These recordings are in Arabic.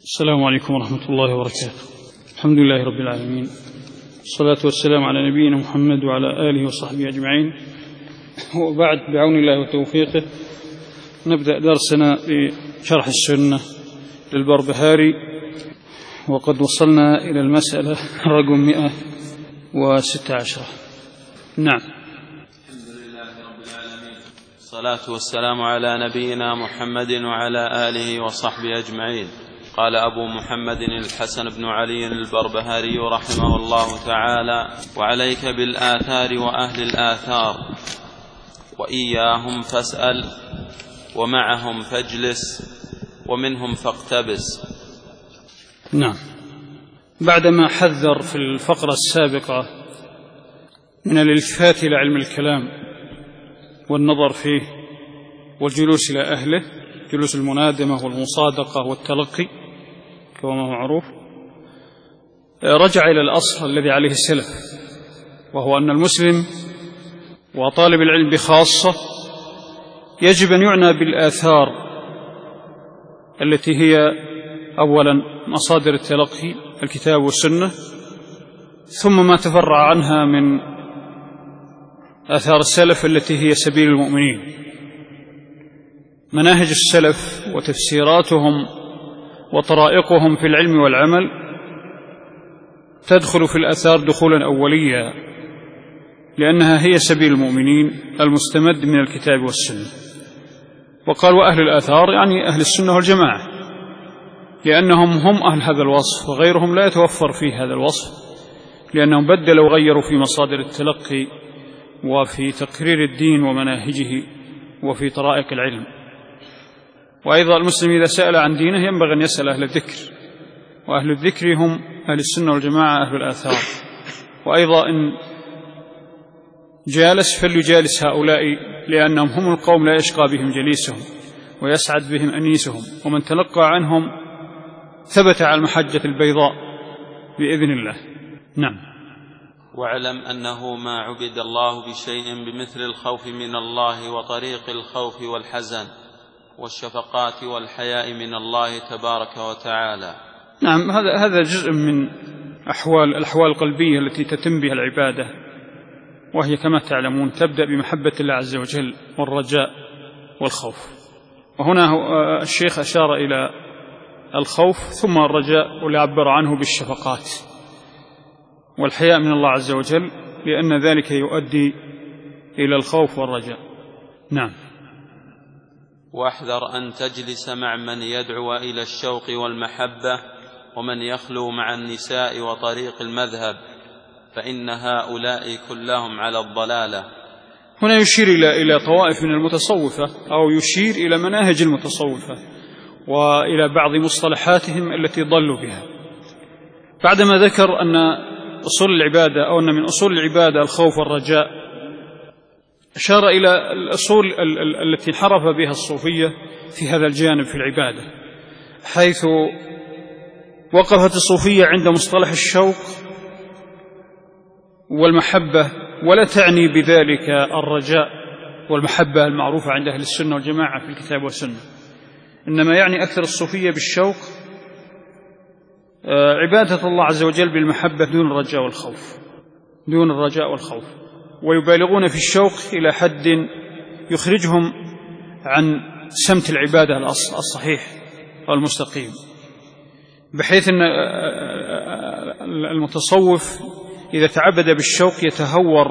السلام عليكم ورحمة الله وبركاته. الحمد لله رب العالمين، الصلاة والسلام على نبينا محمد وعلى آله وصحبه أجمعين، وبعد، بعون الله وتوفيقه نبدأ درسنا بشرح السنة للبربهاري، وقد وصلنا إلى المسألة رقم 116. نعم. الحمد لله رب العالمين، الصلاة والسلام على نبينا محمد وعلى آله وصحبه أجمعين. قال أبو محمد الحسن بن علي البربهاري رحمه الله تعالى: وعليك بالآثار وأهل الآثار، وإياهم فاسأل، ومعهم فاجلس، ومنهم فاقتبس. نعم. بعدما حذر في الفقرة السابقة من الالتفات إلى علم الكلام والنظر فيه والجلوس إلى أهله، جلوس المنادمة والمصادقة والتلقي كما هو معروف، رجع إلى الأصل الذي عليه السلف، وهو أن المسلم وطالب العلم بخاصة يجب أن يعنى بالآثار التي هي أولا مصادر التلقي الكتاب والسنة، ثم ما تفرع عنها من آثار السلف التي هي سبيل المؤمنين. مناهج السلف وتفسيراتهم وطرائقهم في العلم والعمل تدخل في الآثار دخولا أوليا، لأنها هي سبيل المؤمنين المستمد من الكتاب والسنة. وقال وأهل الآثار يعني أهل السنة والجماعة، لأنهم هم أهل هذا الوصف، وغيرهم لا يتوفر فيه هذا الوصف، لأنهم بدلوا وغيروا في مصادر التلقي وفي تقرير الدين ومناهجه وفي طرائق العلم. وأيضا المسلم إذا سأل عن دينه ينبغي أن يسأل أهل الذكر، وأهل الذكر هم أهل السنة والجماعة أهل الآثار. وأيضا إن جالس فليجالس هؤلاء، لأنهم هم القوم لا يشقى بهم جليسهم ويسعد بهم أنيسهم، ومن تلقى عنهم ثبت على المحجة البيضاء بإذن الله. نعم. واعلم أنه ما عبد الله بشيء بمثل الخوف من الله وطريق الخوف والحزن والشفقات والحياء من الله تبارك وتعالى. نعم، هذا جزء من الأحوال القلبية التي تتم بها العبادة، وهي كما تعلمون تبدأ بمحبة الله عز وجل والرجاء والخوف. وهنا الشيخ أشار إلى الخوف ثم الرجاء، وليعبر عنه بالشفقات والحياء من الله عز وجل، لأن ذلك يؤدي إلى الخوف والرجاء. نعم. واحذر أن تجلس مع من يدعو إلى الشوق والمحبة، ومن يخلو مع النساء وطريق المذهب، فإن هؤلاء كلهم على الضلالة. هنا يشير إلى طوائف من المتصوفة، أو يشير إلى مناهج المتصوفة وإلى بعض مصطلحاتهم التي ضلوا بها. بعدما ذكر أن أصول العبادة، أو أن من أصول العبادة الخوف والرجاء، أشار إلى الأصول التي انحرف بها الصوفية في هذا الجانب في العبادة، حيث وقفت الصوفية عند مصطلح الشوق والمحبة، ولا تعني بذلك الرجاء والمحبة المعروفة عند أهل السنة والجماعة في الكتاب والسنة، إنما يعني أكثر الصوفية بالشوق عبادة الله عز وجل بالمحبة دون الرجاء والخوف، ويبالغون في الشوق إلى حد يخرجهم عن سمت العبادة الصحيح والمستقيم، بحيث أن المتصوف إذا تعبد بالشوق يتهور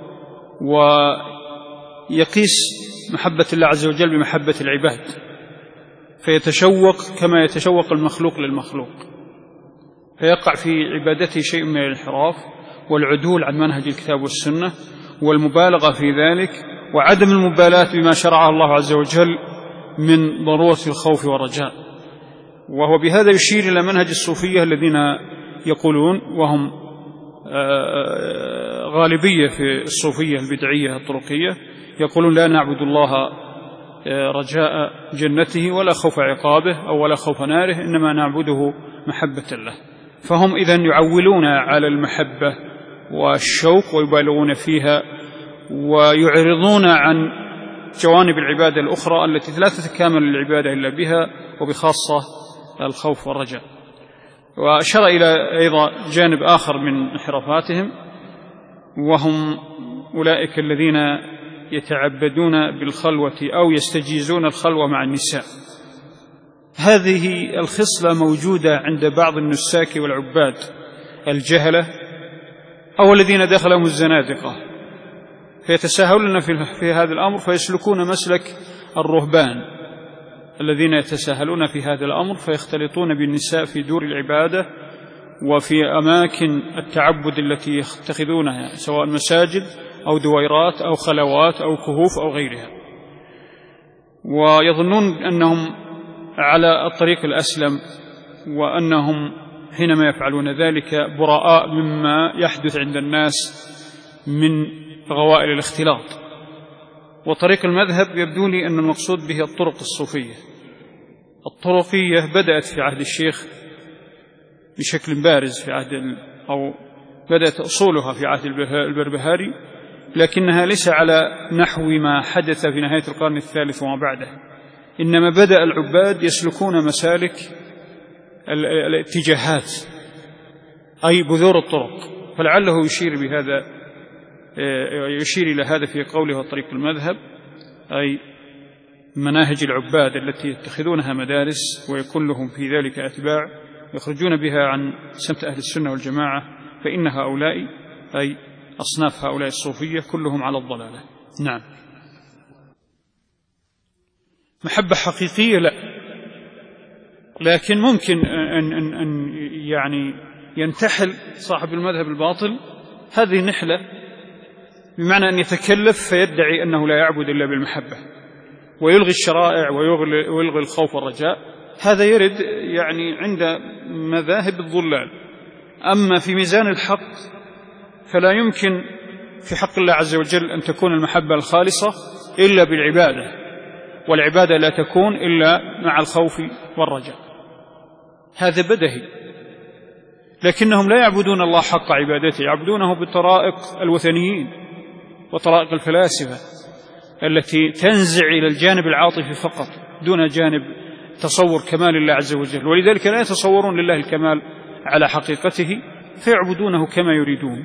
ويقيس محبة الله عز وجل بمحبة العباد، فيتشوق كما يتشوق المخلوق للمخلوق، فيقع في عبادته شيء من الانحراف والعدول عن منهج الكتاب والسنة والمبالغة في ذلك، وعدم المبالاة بما شرعه الله عز وجل من ضرورة الخوف والرجاء. وهو بهذا يشير إلى منهج الصوفية الذين يقولون، وهم غالبية في الصوفية البدعية الطرقية، يقولون لا نعبد الله رجاء جنته ولا خوف عقابه أو ولا خوف ناره، إنما نعبده محبة له. فهم إذن يعولون على المحبة والشوق ويبالغون فيها، ويعرضون عن جوانب العبادة الأخرى التي لا تتكامل العبادة إلا بها، وبخاصة الخوف والرجاء. وأشار إلى أيضا جانب آخر من انحرافاتهم، وهم أولئك الذين يتعبدون بالخلوة أو يستجيزون الخلوة مع النساء. هذه الخصلة موجودة عند بعض النساك والعباد الجهلة أو الذين دخلهم الزنادقة، فيتساهلون في هذا الأمر، فيسلكون مسلك الرهبان الذين يتساهلون في هذا الأمر، فيختلطون بالنساء في دور العبادة وفي أماكن التعبد التي يتخذونها، سواء مساجد أو دويرات أو خلوات أو كهوف أو غيرها، ويظنون أنهم على الطريق الأسلم، وأنهم حينما يفعلون ذلك براء مما يحدث عند الناس من غوائل الاختلاط. وطريق المذهب يبدو لي أن المقصود به الطرق الصوفية. الطرقية بدأت في عهد الشيخ بشكل بارز في عهد أو بدأت أصولها في عهد البربهاري، لكنها ليس على نحو ما حدث في نهاية القرن الثالث وما بعده، إنما بدأ العباد يسلكون مسالك الاتجاهات، أي بذور الطرق. فلعله يشير إلى هذا في قوله طريق المذهب، أي مناهج العباد التي يتخذونها مدارس ويكون لهم في ذلك أتباع يخرجون بها عن سمت أهل السنة والجماعة، فإن هؤلاء أي أصناف هؤلاء الصوفية كلهم على الضلالة. نعم. محبة حقيقية لا، لكن ممكن أن يعني ينتحل صاحب المذهب الباطل هذه النحلة، بمعنى أن يتكلف فيدعي أنه لا يعبد إلا بالمحبة ويلغي الشرائع ويلغي الخوف والرجاء. هذا يرد يعني عند مذاهب الضلال. أما في ميزان الحق فلا يمكن في حق الله عز وجل أن تكون المحبة الخالصة إلا بالعبادة، والعبادة لا تكون إلا مع الخوف والرجاء، هذا بدهي. لكنهم لا يعبدون الله حق عبادته، يعبدونه بطرائق الوثنيين وطرائق الفلاسفة التي تنزع إلى الجانب العاطفي فقط دون جانب تصور كمال الله عز وجل، ولذلك لا يتصورون لله الكمال على حقيقته، فيعبدونه كما يريدون،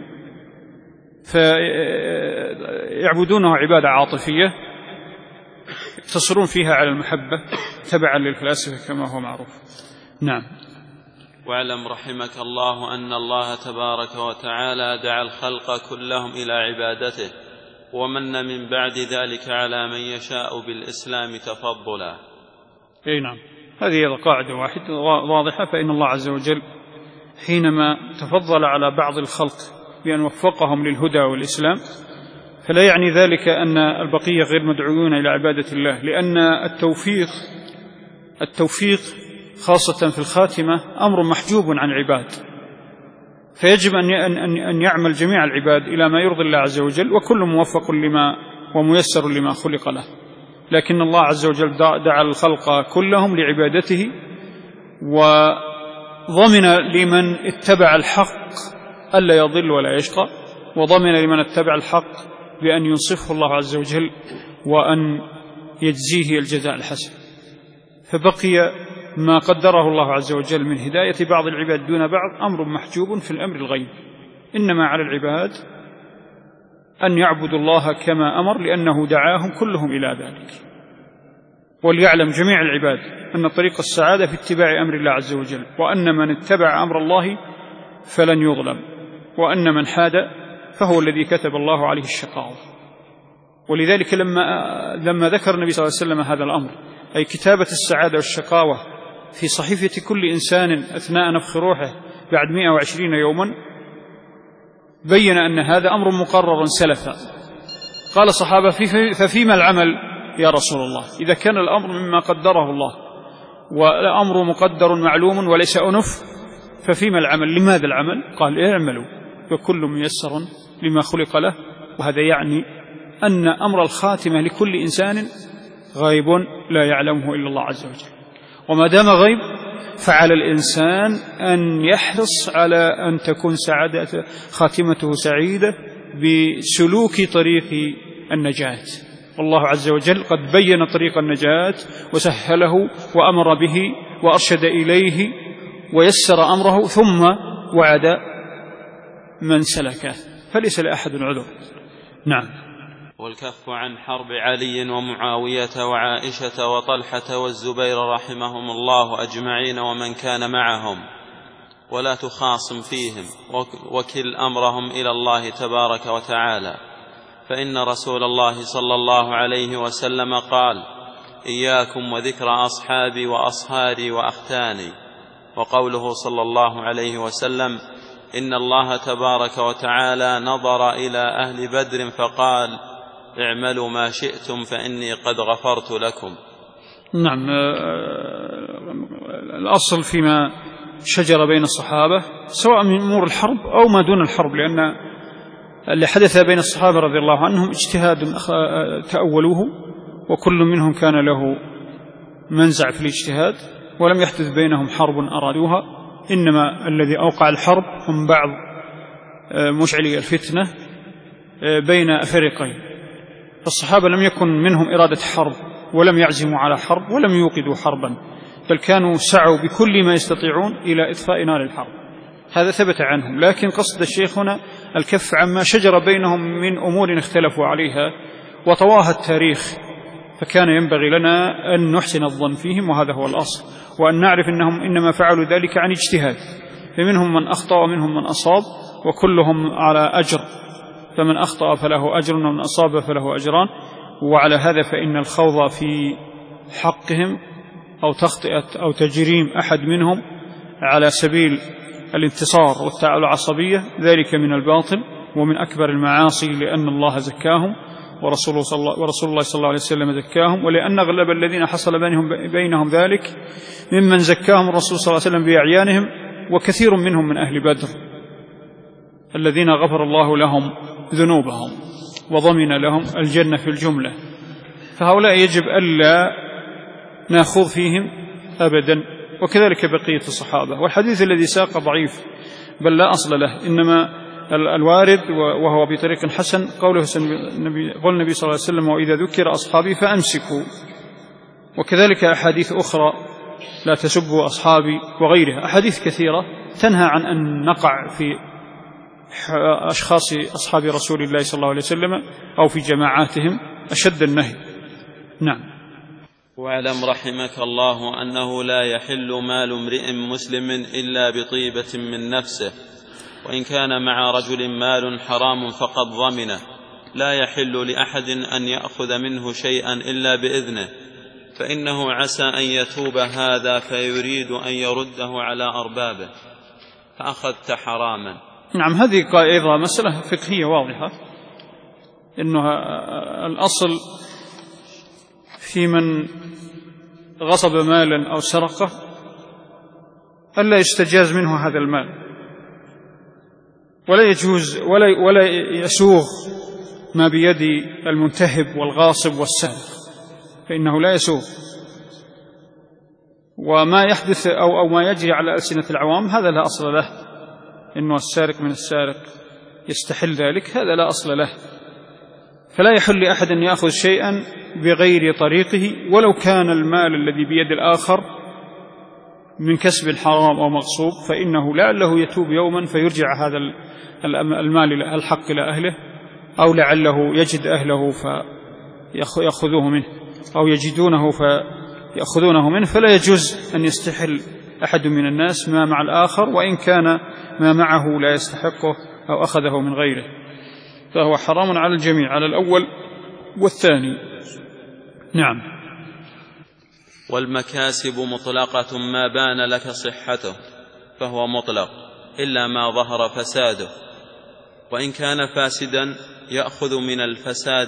فيعبدونه عبادة عاطفية يقتصرون فيها على المحبة تبعا للفلاسفة كما هو معروف. نعم. واعلم رحمك الله أن الله تبارك وتعالى دعا الخلق كلهم إلى عبادته، ومن من بعد ذلك على من يشاء بالإسلام تفضلا. أي نعم، هذه قاعدة واحدة واضحة، فإن الله عز وجل حينما تفضل على بعض الخلق بأن وفقهم للهدى والإسلام فلا يعني ذلك أن البقية غير مدعوون إلى عبادة الله، لأن التوفيق خاصة في الخاتمة أمر محجوب عن العباد، فيجب أن يعمل جميع العباد إلى ما يرضي الله عز وجل، وكل موفق لما وميسر لما خلق له. لكن الله عز وجل دعا الخلق كلهم لعبادته، وضمن لمن اتبع الحق ألا يضل ولا يشقى، وضمن لمن اتبع الحق بأن ينصفه الله عز وجل وأن يجزيه الجزاء الحسن. فبقي ما قدره الله عز وجل من هداية بعض العباد دون بعض أمر محجوب في الأمر الغيب، إنما على العباد أن يعبدوا الله كما أمر، لأنه دعاهم كلهم إلى ذلك. وليعلم جميع العباد أن طريق السعادة في اتباع أمر الله عز وجل، وأن من اتبع أمر الله فلن يظلم، وأن من حاد فهو الذي كتب الله عليه الشقاوة. ولذلك لما ذكر النبي صلى الله عليه وسلم هذا الأمر، أي كتابة السعادة والشقاوة في صحيفة كل إنسان أثناء نفخ روحه بعد 120 يوما، بين أن هذا أمر مقرر سلفا. قال الصحابة: ففيما العمل يا رسول الله؟ إذا كان الأمر مما قدره الله والأمر مقدر معلوم وليس أنف، ففيما العمل؟ لماذا العمل؟ قال: اعملوا وكل ميسر لما خلق له. وهذا يعني أن أمر الخاتمة لكل إنسان غيب لا يعلمه إلا الله عز وجل، وما دام غيب فعلى الإنسان أن يحرص على أن تكون خاتمته سعيدة بسلوك طريق النجاة. والله عز وجل قد بين طريق النجاة وسهله وأمر به وأرشد إليه ويسر أمره ثم وعد من سلكه، فليس لأحد عذر. نعم. والكف عن حرب علي ومعاوية وعائشة وطلحة والزبير رحمهم الله أجمعين ومن كان معهم، ولا تخاصم فيهم، وكل أمرهم إلى الله تبارك وتعالى، فإن رسول الله صلى الله عليه وسلم قال: إياكم وذكر أصحابي وأصهاري وأختاني. وقوله صلى الله عليه وسلم: إن الله تبارك وتعالى نظر إلى أهل بدر فقال: اعملوا ما شئتم فإني قد غفرت لكم. نعم. الأصل فيما شجر بين الصحابة سواء من أمور الحرب أو ما دون الحرب، لأن اللي حدث بين الصحابة رضي الله عنهم اجتهاد تأولوه، وكل منهم كان له منزع في الاجتهاد، ولم يحدث بينهم حرب أرادوها، إنما الذي أوقع الحرب هم بعض مشعلي الفتنة بين فريقين. فالصحابة لم يكن منهم إرادة حرب، ولم يعزموا على حرب، ولم يوقدوا حربا، بل كانوا سعوا بكل ما يستطيعون إلى إطفاء نار الحرب. هذا ثبت عنهم. لكن قصد الشيخ هنا الكف عما شجر بينهم من أمور اختلفوا عليها وطواها التاريخ، فكان ينبغي لنا أن نحسن الظن فيهم، وهذا هو الأصل، وأن نعرف أنهم إنما فعلوا ذلك عن اجتهاد، فمنهم من أخطأ ومنهم من أصاب، وكلهم على أجر، فمن أخطأ فله أجر ومن أصاب فله أجران. وعلى هذا فإن الخوض في حقهم أو تخطئة أو تجريم أحد منهم على سبيل الانتصار والعصبية ذلك من الباطل ومن أكبر المعاصي، لأن الله زكاهم ورسول الله صلى الله عليه وسلم زكاهم، ولأن أغلب الذين حصل بينهم ذلك ممن زكاهم الرسول صلى الله عليه وسلم بأعيانهم، وكثير منهم من أهل بدر الذين غفر الله لهم ذنوبهم وضمن لهم الجنة في الجملة. فهؤلاء يجب ألا نأخذ فيهم أبدا، وكذلك بقية الصحابة. والحديث الذي ساق ضعيف بل لا أصل له، إنما الوارد وهو بطريق حسن قول النبي صلى الله عليه وسلم: وإذا ذكر أصحابي فأمسكوا. وكذلك أحاديث أخرى: لا تسبوا أصحابي، وغيرها أحاديث كثيرة تنهى عن أن نقع في أشخاص أصحاب رسول الله صلى الله عليه وسلم أو في جماعاتهم أشد النهي. نعم. واعلم رحمك الله أنه لا يحل مال امرئ مسلم إلا بطيبة من نفسه، وإن كان مع رجل مال حرام فقد ضمنه، لا يحل لأحد أن يأخذ منه شيئا إلا بإذنه، فإنه عسى أن يتوب هذا فيريد أن يرده على أربابه فأخذت حراما. نعم. هذه أيضا مسألة فقهية واضحة، إنها الأصل في من غصب مالا أو سرقه ألا يستجاز منه هذا المال، ولا يجوز ولا يسوغ ما بيد المنتهب والغاصب والسارق، فإنه لا يسوغ. وما يحدث أو ما يجري على ألسنة العوام هذا لا أصل له، إنه السارق من السارق يستحل ذلك، هذا لا أصل له. فلا يحل لأحد أن يأخذ شيئا بغير طريقه، ولو كان المال الذي بيد الآخر من كسب حرام أو مغصوب، فإنه لعله يتوب يوما فيرجع هذا المال الحق إلى أهله، أو لعله يجد أهله فيأخذوه منه، أو يجدونه فيأخذونه منه. فلا يجوز أن يستحل أحد من الناس ما مع الآخر، وإن كان ما معه لا يستحقه أو أخذه من غيره، فهو حرام على الجميع، على الأول والثاني. نعم. والمكاسب مطلقة ما بان لك صحته فهو مطلق إلا ما ظهر فساده، وإن كان فاسدا يأخذ من الفساد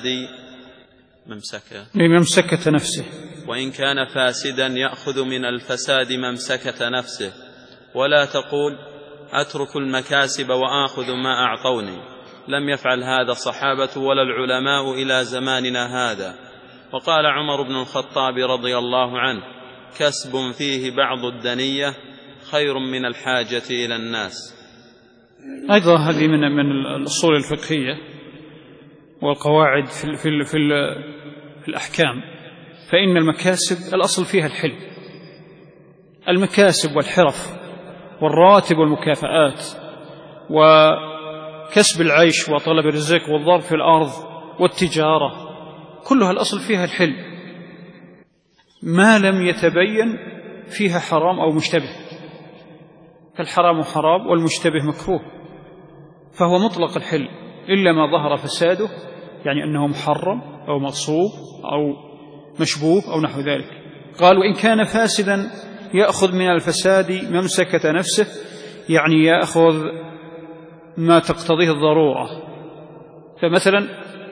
ممسكة نفسه، وإن كان فاسدا يأخذ من الفساد ممسكة نفسه، ولا تقول أترك المكاسب وآخذ ما أعطوني. لم يفعل هذا الصحابة ولا العلماء إلى زماننا هذا. وقال عمر بن الخطاب رضي الله عنه: كسب فيه بعض الدنية خير من الحاجة إلى الناس. أيضا هذه من الأصول الفقهية والقواعد في الأحكام، فإن المكاسب الأصل فيها الحل، المكاسب والحرف والرواتب والمكافآت وكسب العيش وطلب الرزق والضرب في الأرض والتجارة، كلها الأصل فيها الحل ما لم يتبين فيها حرام أو مشتبه، فالحرام حرام والمشتبه مكروه، فهو مطلق الحل إلا ما ظهر فساده، يعني أنه محرم أو مغصوب أو مشبوه أو نحو ذلك. قال وإن كان فاسدا يأخذ من الفساد ممسكة نفسه، يعني يأخذ ما تقتضيه الضرورة. فمثلا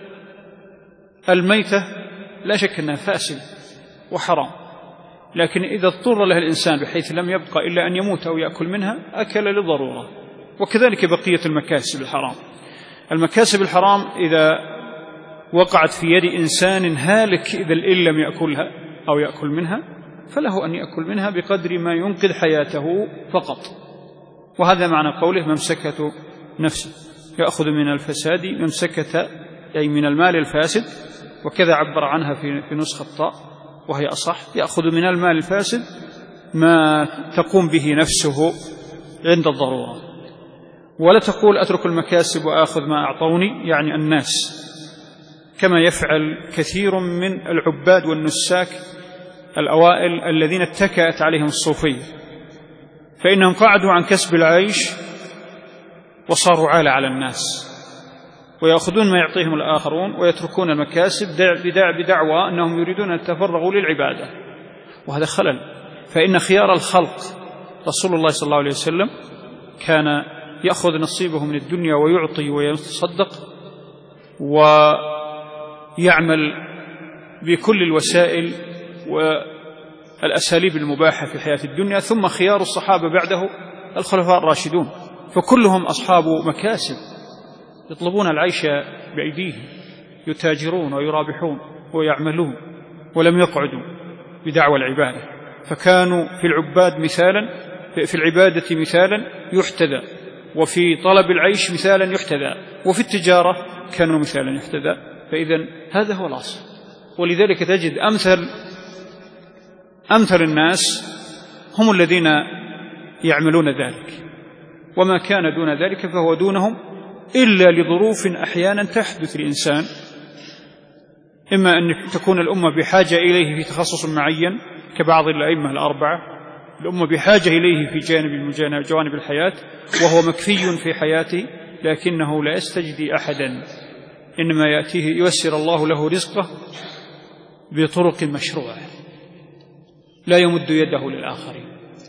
الميتة لا شك أنها فاسد وحرام، لكن إذا اضطر لها الإنسان بحيث لم يبقى إلا أن يموت أو يأكل منها أكل للضرورة. وكذلك بقية المكاسب الحرام. المكاسب الحرام إذا وقعت في يد إنسان هالك إذا إن لم يأكلها أو يأكل منها، فله أن يأكل منها بقدر ما ينقذ حياته فقط. وهذا معنى قوله ممسكة نفسه، يأخذ من الفساد ممسكة، أي من المال الفاسد، وكذا عبر عنها في نسخة طاء وهي أصح، يأخذ من المال الفاسد ما تقوم به نفسه عند الضرورة. ولا تقول أترك المكاسب وآخذ ما أعطوني، يعني الناس، كما يفعل كثير من العباد والنساك الأوائل الذين اتكأت عليهم الصوفية، فإنهم قعدوا عن كسب العيش وصاروا عالة على الناس، ويأخذون ما يعطيهم الآخرون ويتركون المكاسب بدعوى أنهم يريدون أن يتفرغوا للعبادة، وهذا خلل. فإن خيار الخلق رسول الله صلى الله عليه وسلم كان يأخذ نصيبه من الدنيا ويعطي ويتصدق ويعمل بكل الوسائل والأساليب المباحة في الحياة الدنيا. ثم خيار الصحابة بعده الخلفاء الراشدون، فكلهم أصحاب مكاسب يطلبون العيش بأيديهم، يتاجرون ويرابحون ويعملون ولم يقعدوا بدعوى العبادة. فكانوا في العباد مثالا، في العبادة مثالا يحتذى، وفي طلب العيش مثالا يحتذى، وفي التجارة كانوا مثالا يحتذى. فإذن هذا هو الأصل. ولذلك تجد أمثل الناس هم الذين يعملون ذلك، وما كان دون ذلك فهو دونهم إلا لظروف أحيانا تحدث للإنسان، إما أن تكون الأمة بحاجة إليه في تخصص معين كبعض الأئمة الأربعة، الأمة بحاجة إليه في جوانب الحياة وهو مكفي في حياته، لكنه لا يستجدي أحدا، إنما يأتيه ييسر الله له رزقه بطرق مشروعة، لا يمد يده للآخرين،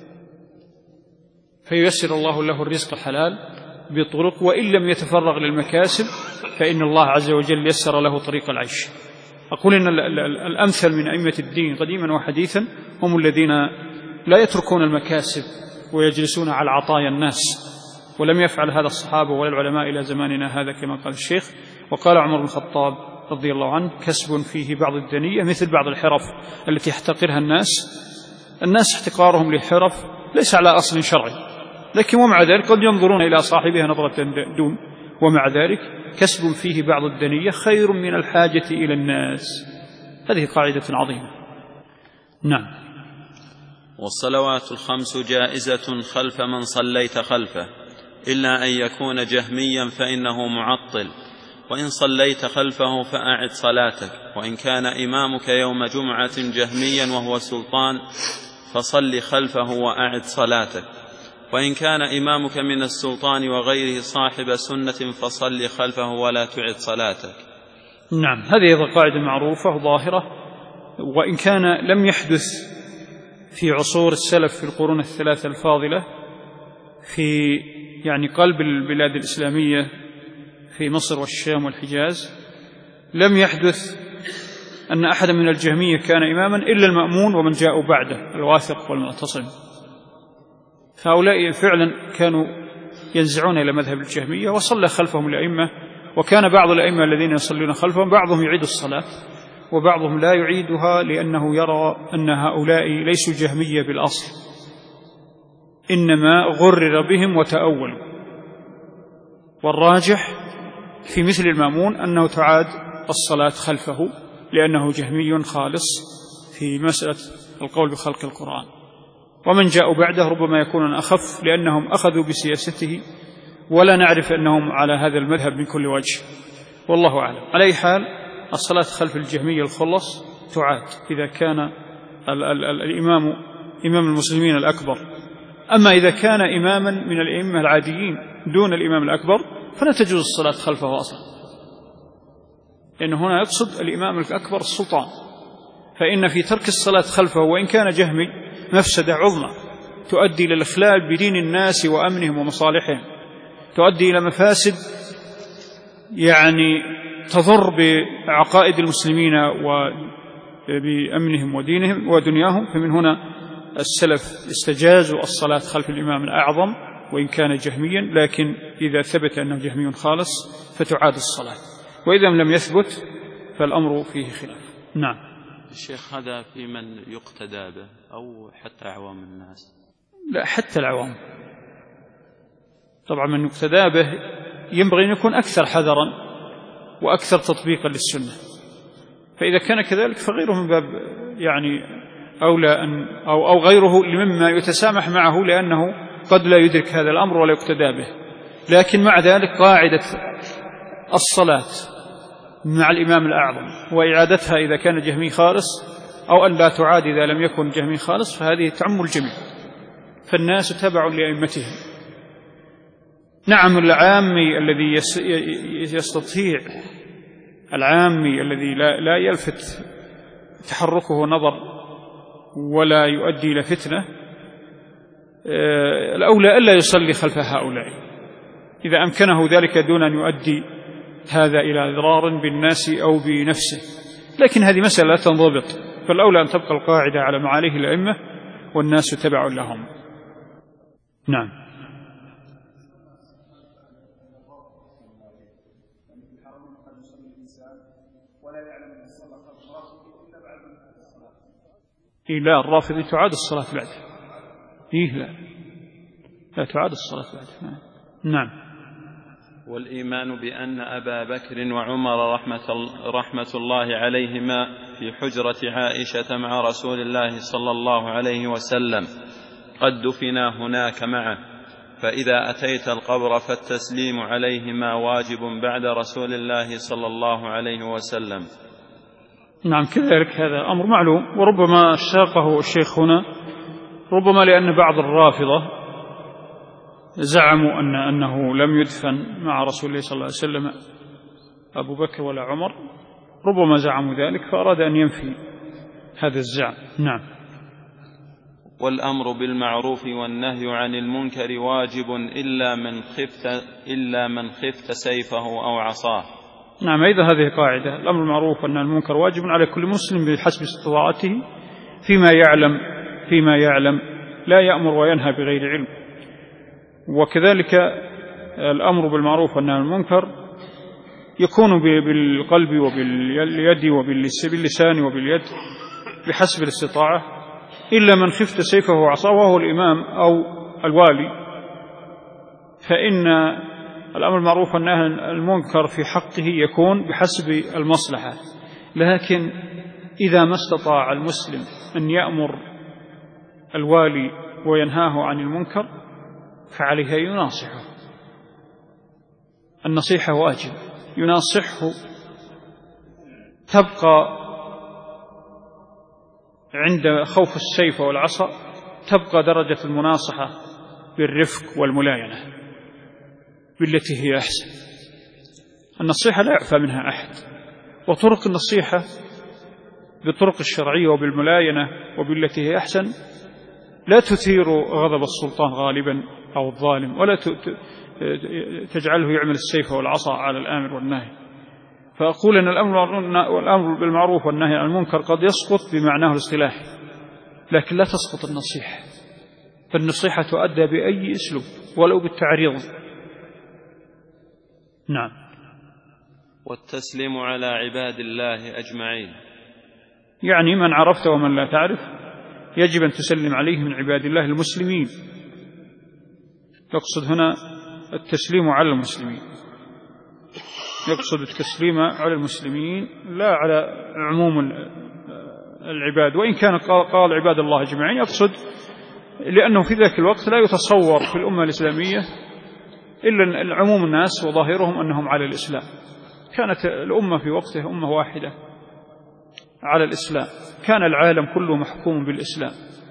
فييسر الله له الرزق الحلال بطرق، وإن لم يتفرغ للمكاسب فإن الله عز وجل يسر له طريق العيش. أقول إن الأمثل من أئمة الدين قديما وحديثا هم الذين لا يتركون المكاسب ويجلسون على عطايا الناس، ولم يفعل هذا الصحابة ولا العلماء إلى زماننا هذا كما قال الشيخ. وقال عمر بن الخطاب رضي الله عنه كسب فيه بعض الدنية مثل بعض الحرف التي يحتقرها الناس احتقارهم للحرف ليس على أصل شرعي، لكن ومع ذلك قد ينظرون إلى صاحبها نظرة دون، ومع ذلك كسب فيه بعض الدنية خير من الحاجة إلى الناس. هذه قاعدة عظيمة. نعم. والصلوات الخمس جائزة خلف من صليت خلفه، إلا أن يكون جهميا فإنه معطل، وإن صليت خلفه فأعد صلاتك، وإن كان إمامك يوم جمعة جهميا وهو سلطان فصل خلفه وأعد صلاتك، وإن كان إمامك من السلطان وغيره صاحب سنة فصل خلفه ولا تعد صلاتك. نعم، هذه قاعدة معروفة ظاهرة، وإن كان لم يحدث في عصور السلف في القرون الثلاثة الفاضلة في قلب البلاد الإسلامية في مصر والشام والحجاز، لم يحدث أن أحد من الجهمية كان إماما إلا المأمون ومن جاءوا بعده الواثق والمعتصم. فهؤلاء فعلا كانوا ينزعون إلى مذهب الجهمية، وصلى خلفهم الأئمة، وكان بعض الأئمة الذين يصلون خلفهم بعضهم يعيد الصلاة وبعضهم لا يعيدها، لأنه يرى أن هؤلاء ليسوا جهمية بالأصل، إنما غرر بهم وتأولوا. والراجح في مثل المأمون أنه تعاد الصلاة خلفه، لأنه جهمي خالص في مسألة القول بخلق القرآن. ومن جاءوا بعده ربما يكون أخف لأنهم أخذوا بسياسته ولا نعرف أنهم على هذا المذهب من كل وجه، والله أعلم. على أي حال الصلاة خلف الجهمي الخلص تعاد إذا كان الإمام إمام المسلمين الأكبر. أما إذا كان إماما من الأئمة العاديين دون الإمام الأكبر فلا تجوز الصلاة خلفه أصلا، لأن هنا يقصد الإمام الأكبر السلطان، فإن في ترك الصلاة خلفه وإن كان جهمي مفسدة عظمى تؤدي إلى الإخلال بدين الناس وأمنهم ومصالحهم، تؤدي إلى مفاسد يعني تضر بعقائد المسلمين وبأمنهم ودينهم ودنياهم. فمن هنا السلف استجازوا الصلاة خلف الإمام الأعظم وإن كان جهميا، لكن إذا ثبت أنه جهمي خالص فتعاد الصلاة، وإذا لم يثبت فالأمر فيه خلاف. نعم. الشيخ هذا في من يقتدى به أو حتى عوام الناس؟ لا، حتى العوام. طبعا من يقتدى به ينبغي أن يكون أكثر حذرا وأكثر تطبيقا للسنة، فإذا كان كذلك فغيره من باب يعني أولى أن أو غيره مما يتسامح معه، لأنه قد لا يدرك هذا الأمر ولا يقتدى به. لكن مع ذلك قاعدة الصلاة مع الإمام الأعظم وإعادتها إذا كان جهمي خالص، أو أن لا تعاد إذا لم يكن جهمي خالص، فهذه تعم الجميع، فالناس تبع لأئمتهم. نعم، العامي الذي يستطيع، العامي الذي لا يلفت تحركه نظر ولا يؤدي إلى فتنة، الأولى ألا يصلي خلف هؤلاء إذا أمكنه ذلك دون أن يؤدي هذا إلى إضرار بالناس أو بنفسه. لكن هذه مسألة لا تنضبط، فالأولى أن تبقى القاعدة على ما عليه الأئمة والناس تبع لهم. نعم. لا، الرافض تعاد الصلاة بعده. لا تعاد الصلاة بعده. نعم. والإيمان بأن أبا بكر وعمر رحمة الله عليهما في حجرة عائشة مع رسول الله صلى الله عليه وسلم قد دفنا هناك معه، فإذا أتيت القبر فالتسليم عليهما واجب بعد رسول الله صلى الله عليه وسلم. نعم، كذلك هذا أمر معلوم، وربما ساقه الشيخ هنا ربما لأن بعض الرافضة زعموا أنه لم يدفن مع رسول الله صلى الله عليه وسلم أبو بكر ولا عمر، ربما زعموا ذلك فأراد أن ينفي هذا الزعم. نعم. والأمر بالمعروف والنهي عن المنكر واجب إلا من خفت سيفه أو عصاه. نعم، أيضا هذه قاعدة، الأمر بالمعروف والنهي عن المنكر واجب على كل مسلم بحسب استطاعته فيما يعلم لا يأمر وينهى بغير علم. وكذلك الأمر بالمعروف والنهي عن المنكر يكون بالقلب وباليد وباللسان وباليد بحسب الاستطاعة، إلا من خفت سيفه وعصاه وهو الإمام أو الوالي، فإن الأمر بالمعروف والنهي عن المنكر في حقه يكون بحسب المصلحة. لكن إذا ما استطاع المسلم أن يأمر الوالي وينهاه عن المنكر فعليه يناصحه، النصيحة واجب، يناصحه تبقى عند خوف السيف والعصا، تبقى درجة المناصحة بالرفق والملاينة بالتي هي أحسن. النصيحة لا يعفى منها أحد، وطرق النصيحة بالطرق الشرعية وبالملاينة وبالتي هي أحسن لا تثير غضب السلطان غالبا أو الظالم، ولا تجعله يعمل السيف والعصا على الآمر والنهي. فأقول أن الأمر بالمعروف والنهي عن المنكر قد يسقط بمعناه الاصطلاحي، لكن لا تسقط النصيحة، فالنصيحة تؤدى بأي أسلوب ولو بالتعريض. نعم. والتسليم على عباد الله أجمعين، يعني من عرفت ومن لا تعرف يجب أن تسلم عليه من عباد الله المسلمين. يقصد هنا التسليم على المسلمين، يقصد التسليم على المسلمين لا على عموم العباد، وإن كان قال عباد الله أجمعين يقصد لأنه في ذاك الوقت لا يتصور في الأمة الإسلامية إلا عموم الناس وظاهرهم أنهم على الإسلام. كانت الأمة في وقته أمة واحدة على الإسلام، كان العالم كله محكوم بالإسلام،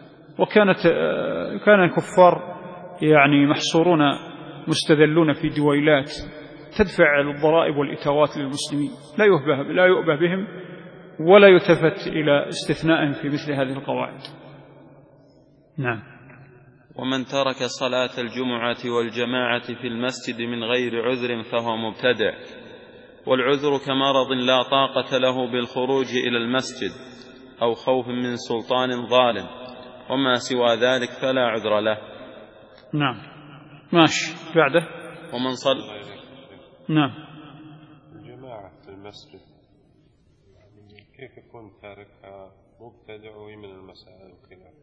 كان الكفار يعني محصورون مستذلون في دويلات تدفع الضرائب والإتاوات للمسلمين، لا يؤبه بهم ولا يلتفت إلى استثنائهم في مثل هذه القواعد. نعم. ومن ترك صلاة الجمعة والجماعة في المسجد من غير عذر فهو مبتدع، والعذر كمرض لا طاقة له بالخروج إلى المسجد أو خوف من سلطان ظالم، وما سوى ذلك فلا عذر له. نعم ماشي. بعده ومن صلى نعم الجماعة في المسجد كيف يكون تاركها مبتدع من المسائل الخلاف؟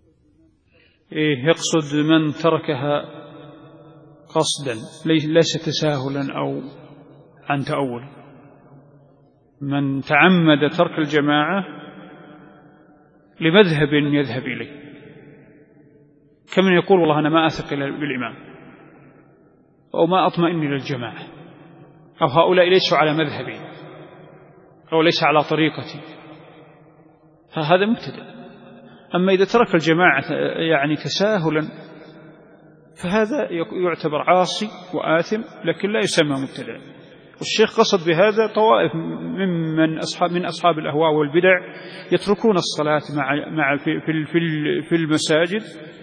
يقصد من تركها قصدا ليس تساهلا أو عن تأول. من تعمد ترك الجماعة لمذهب يذهب إليه، كمن يقول والله أنا ما أثق بالإمام أو ما أطمئن إلى الجماعة، أو هؤلاء ليسوا على مذهبي أو ليس على طريقتي، فهذا مبتدع. أما إذا ترك الجماعة يعني تساهلا فهذا يعتبر عاصي وآثم، لكن لا يسمى مبتدع. والشيخ قصد بهذا طوائف من أصحاب الأهواء والبدع يتركون الصلاة في المساجد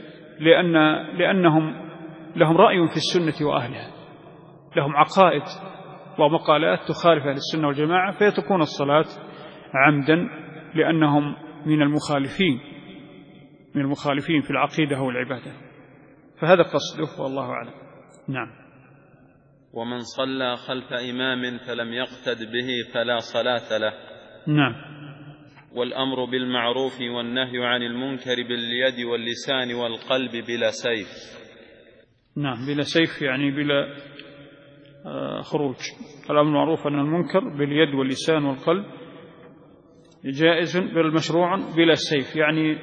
لأنهم لهم رأي في السنة وأهلها، لهم عقائد ومقالات تخالف أهل السنة والجماعة، فيتركون الصلاة عمدا لأنهم من المخالفين في العقيدة والعبادة. فهذا قصده والله أعلم. نعم. ومن صلى خلف إمام فلم يقتد به فلا صلاة له. نعم. والأمر بالمعروف والنهي عن المنكر باليد واللسان والقلب بلا سيف. نعم بلا سيف يعني بلا خروج. الأمر بالمعروف عن المنكر باليد واللسان والقلب جائز بل مشروع بلا سيف، يعني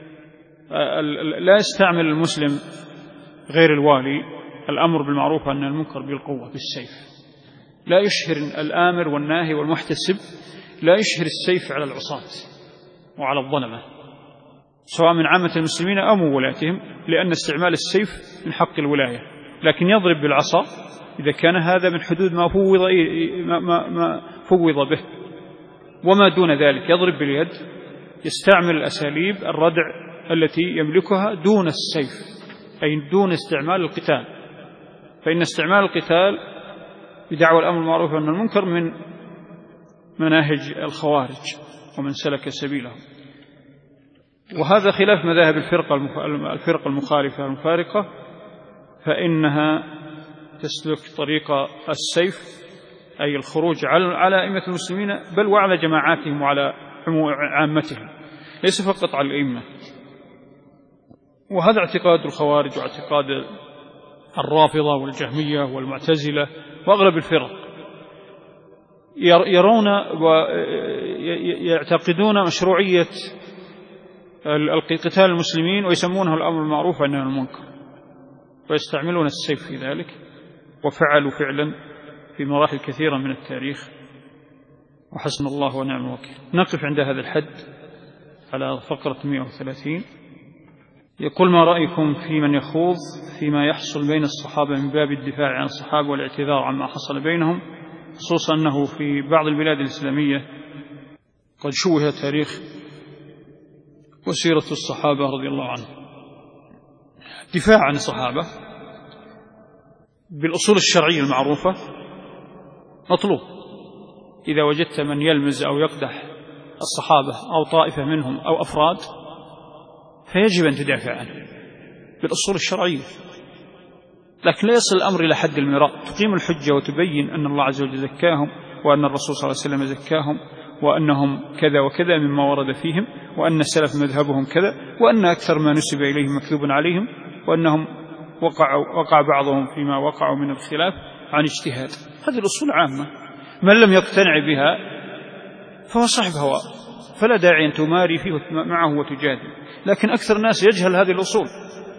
لا يستعمل المسلم غير الوالي الأمر بالمعروف عن المنكر بالقوة بالسيف، لا يشهر الآمر والناهي والمحتسب، لا يشهر السيف على العصاة وعلى الظلمة سواء من عامة المسلمين أو من ولاتهم، لأن استعمال السيف من حق الولاية، لكن يضرب بالعصا إذا كان هذا من حدود ما فوض به، وما دون ذلك يضرب باليد، يستعمل الأساليب الردع التي يملكها دون السيف، أي دون استعمال القتال، فإن استعمال القتال بدعوى الأمر بالمعروف والنهي عن المنكر من مناهج الخوارج ومن سلك سبيلهم، وهذا خلاف مذاهب الفرق المخالفة المفارقة، فإنها تسلك طريق السيف، أي الخروج على أئمة المسلمين بل وعلى جماعاتهم وعلى عامتهم، ليس فقط على الأئمة. وهذا اعتقاد الخوارج واعتقاد الرافضة والجهمية والمعتزلة وأغلب الفرق، يرون ويعتقدون مشروعية قتال المسلمين ويسمونه الأمر بالمعروف والنهي عن المنكر، ويستعملون السيف في ذلك، وفعلوا فعلا في مراحل كثيرة من التاريخ، وحسن الله ونعم الوكيل. نقف عند هذا الحد على فقرة 130. يقول: ما رأيكم في من يخوض فيما يحصل بين الصحابة من باب الدفاع عن الصحابة والاعتذار عما حصل بينهم، خصوصا أنه في بعض البلاد الإسلامية قد شوه تاريخ وسيرة الصحابة رضي الله عنهم. دفاع عن الصحابة بالأصول الشرعية المعروفة مطلوب. إذا وجدت من يلمز أو يقدح الصحابة أو طائفة منهم أو أفراد فيجب أن تدافع عنه بالأصول الشرعية، لكن لا يصل الأمر إلى حد المراء. تقيم الحجة وتبين أن الله عز وجل زكاهم، وأن الرسول صلى الله عليه وسلم زكاهم، وأنهم كذا وكذا مما ورد فيهم، وأن السلف مذهبهم كذا، وأن أكثر ما نسب إليهم مكذوب عليهم، وأنهم وقع بعضهم فيما وقعوا من الخلاف عن اجتهاد. هذه الأصول عامة، من لم يقتنع بها فهو صاحب هواء، فلا داعي أن تماري فيه معه وتجادل. لكن أكثر الناس يجهل هذه الأصول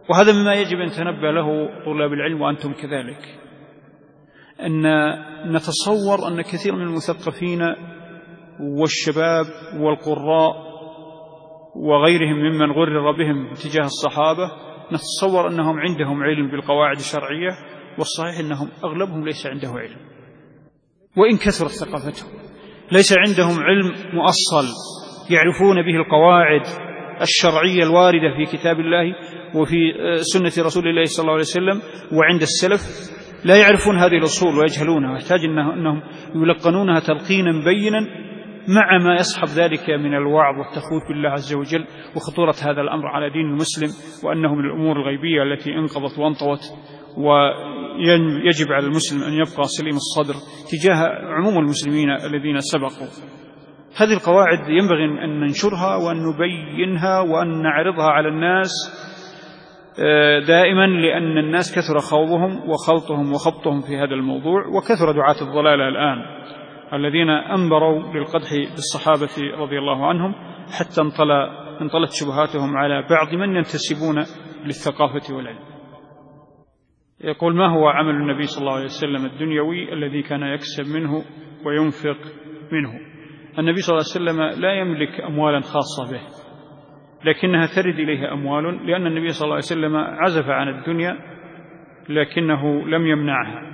وهذا مما يجب أن تنبه له طلاب العلم وأنتم كذلك، أن نتصور أن كثير من المثقفين والشباب والقراء وغيرهم ممن غرر بهم تجاه الصحابة، نتصور أنهم عندهم علم بالقواعد الشرعية، والصحيح أنهم أغلبهم ليس عنده علم، وإن كثرت ثقافتهم ليس عندهم علم مؤصل يعرفون به القواعد الشرعية الواردة في كتاب الله وفي سنة رسول الله صلى الله عليه وسلم. وعند السلف لا يعرفون هذه الأصول ويجهلونها، ويحتاج أنهم يلقنونها تلقينا بينا مع ما يصحب ذلك من الوعظ والتخويف بالله عز وجل وخطورة هذا الأمر على دين المسلم، وأنه من الأمور الغيبية التي انقضت وانطوت، ويجب على المسلم أن يبقى سليم الصدر تجاه عموم المسلمين الذين سبقوا. هذه القواعد ينبغي أن ننشرها وأن نبينها وأن نعرضها على الناس دائما، لأن الناس كثر خوضهم وخلطهم وخبطهم في هذا الموضوع، وكثر دعاة الضلالة الآن الذين أنبروا للقدح بالصحابة رضي الله عنهم، حتى انطلت شبهاتهم على بعض من ينتسبون للثقافة والعلم. يقول: ما هو عمل النبي صلى الله عليه وسلم الدنيوي الذي كان يكسب منه وينفق منه؟ النبي صلى الله عليه وسلم لا يملك أموالا خاصة به، لكنها ترد إليه أموال، لأن النبي صلى الله عليه وسلم عزف عن الدنيا لكنه لم يمنعها.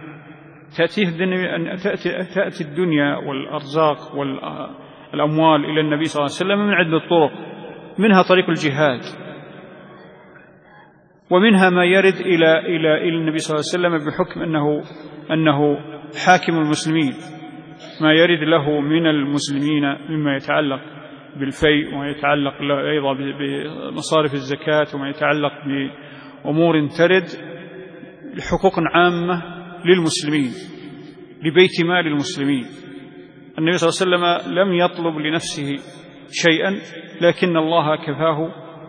تأتي الدنيا والأرزاق والأموال إلى النبي صلى الله عليه وسلم من عدة طرق، منها طريق الجهاد، ومنها ما يرد إلى النبي صلى الله عليه وسلم بحكم أنه حاكم المسلمين، ما يرد له من المسلمين مما يتعلق بالفيء وما يتعلق أيضا بمصارف الزكاة وما يتعلق بأمور ترد حقوق عامة للمسلمين لبيت مال المسلمين. النبي صلى الله عليه وسلم لم يطلب لنفسه شيئا، لكن الله كفاه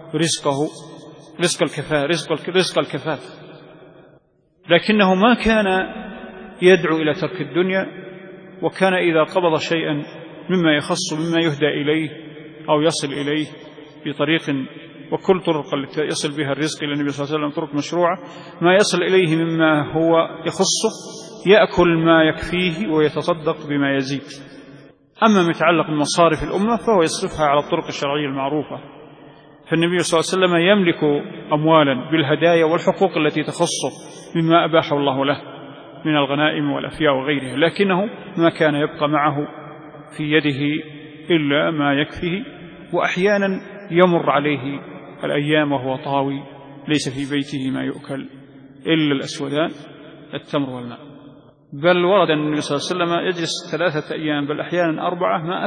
رزق الكفاف، لكنه ما كان يدعو إلى ترك الدنيا، وكان إذا قبض شيئا مما يخص مما يهدى إليه أو يصل إليه بطريق، وكل طرق التي يصل بها الرزق إلى النبي صلى الله عليه وسلم طرق مشروعة، ما يصل إليه مما هو يخصه يأكل ما يكفيه ويتصدق بما يزيد. أما ما يتعلق بمصارف الأمة فهو يصرفها على الطرق الشرعية المعروفة. فالنبي صلى الله عليه وسلم يملك أموالا بالهدايا والحقوق التي تخصه مما أباحه الله له من الغنائم والأفياء وغيرها، لكنه ما كان يبقى معه في يده إلا ما يكفيه، وأحيانا يمر عليه الأيام وهو طاوي ليس في بيته ما يؤكل إلا الأسودان التمر والماء. بل ورد أن النبي صلى الله عليه وسلم يجلس 3 أيام بل أحيانا 4 ما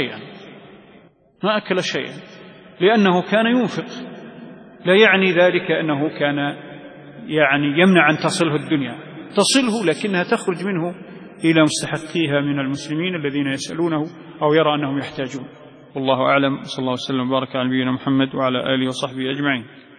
أكل شيئا لأنه كان ينفق. لا يعني ذلك أنه كان يمنع أن تصله الدنيا، تصله لكنها تخرج منه إلى مستحقيها من المسلمين الذين يسألونه أو يرى أنهم يحتاجون. والله أعلم. صلى الله وسلم وبارك على نبينا محمد وعلى آله وصحبه أجمعين.